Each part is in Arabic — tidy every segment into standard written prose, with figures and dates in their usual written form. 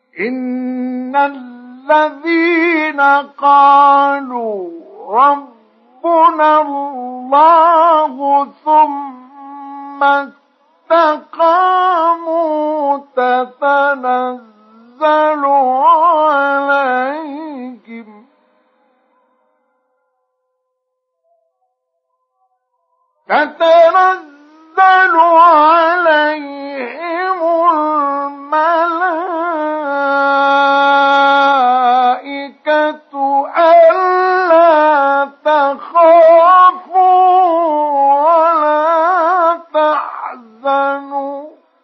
إن الذين قالوا ربنا الله ثم استقاموا تتنزل عليهم الملائكة ألا تخافوا ولا تحزنوا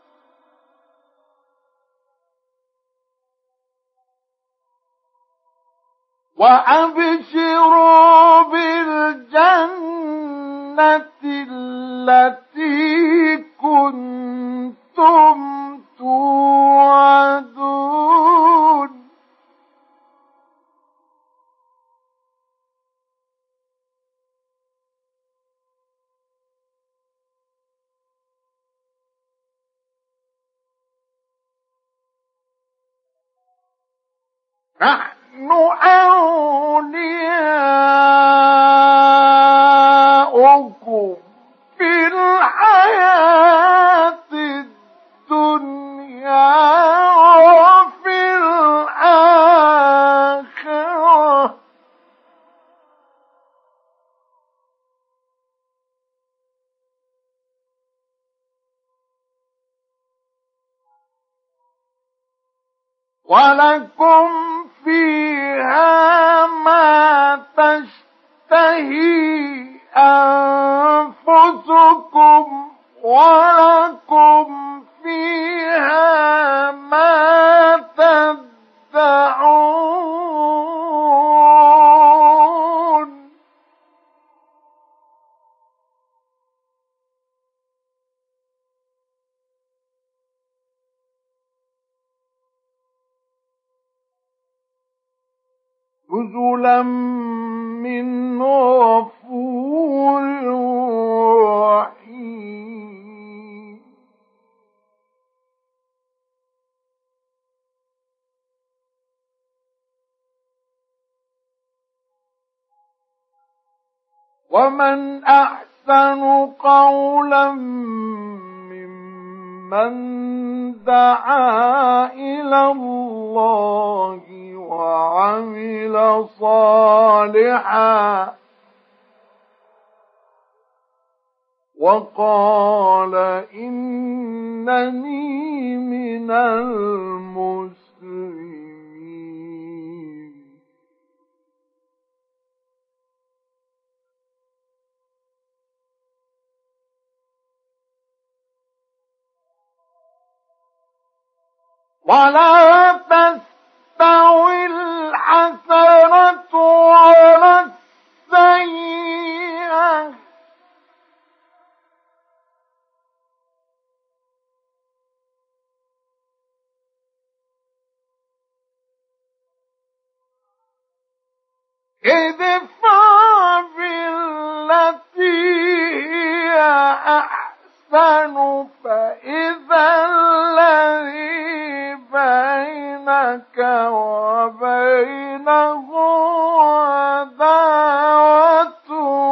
وأبشروا بالجنة التي كنتم توعدون نحن أولياؤكم في الحياة الدنيا وفي الآخرة ولكم فيها ما تشتهي أنفسكم ولكم فيها ما تدعون نزلا من غفور رحيم ومن أحسن قولا ممن دعا إلى الله وعمل صالحا وقال إنني من المسلمين ولا تستوي الحسنة ولا السيئة ادفع بالتي هي أحسن فإذا الذي بينك وبينه عداوة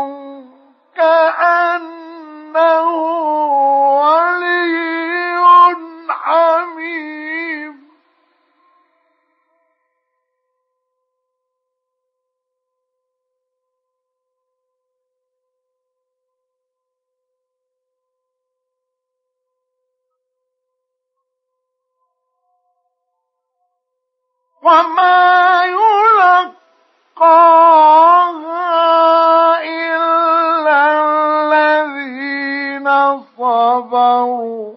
كأنه ولي حميم وما يلقاها إلا الذين صبروا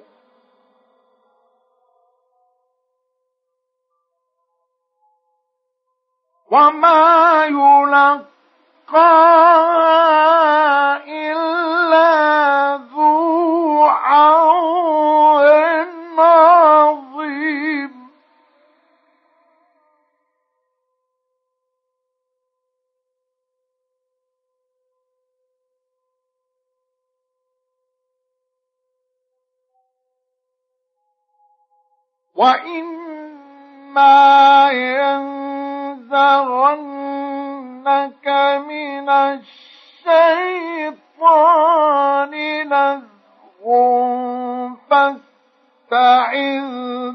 وما يلقاها إلا ذو حظ عظيم وإنك ينزغنك من الشيطان نزغ فاستعذ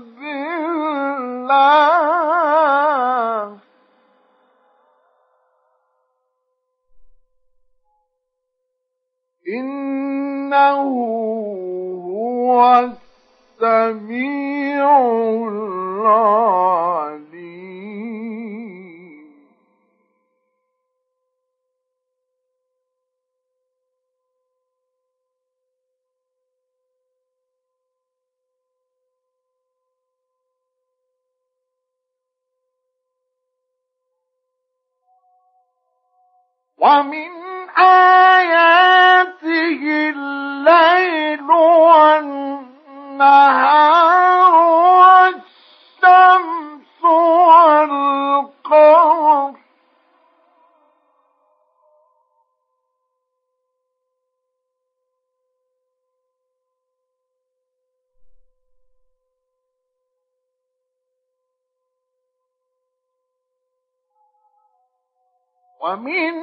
بالله إنه هو السميع العليم. ومن آياته الليل والنهار والشمس والقمر ومن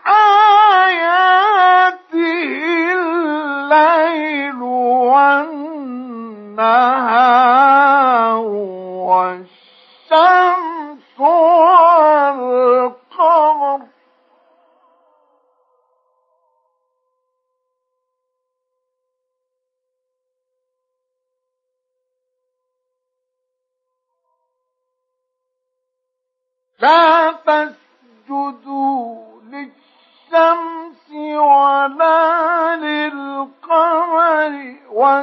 آياته الليل والنهار والشمس والقمر لا تسجدوا للشمس ولا للقمر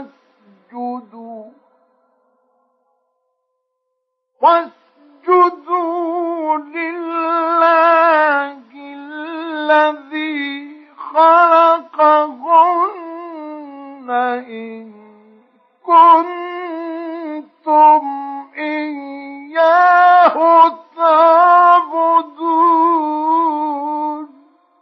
واسجدوا لله الذي خلقهن إن كنتم إياه تعبدون.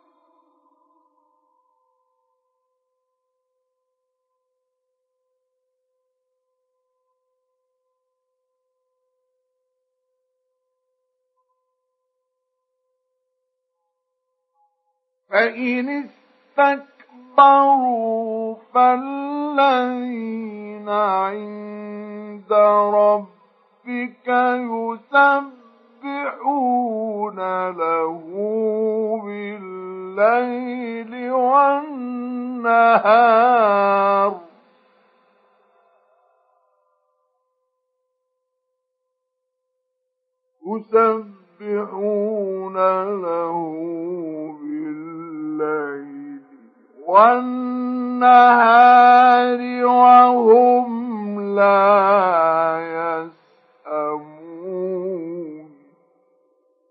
فإن استكبروا فالذين عند ربك يسبحون له بالليل والنهار يسبحون له بالليل والنهار وهم لا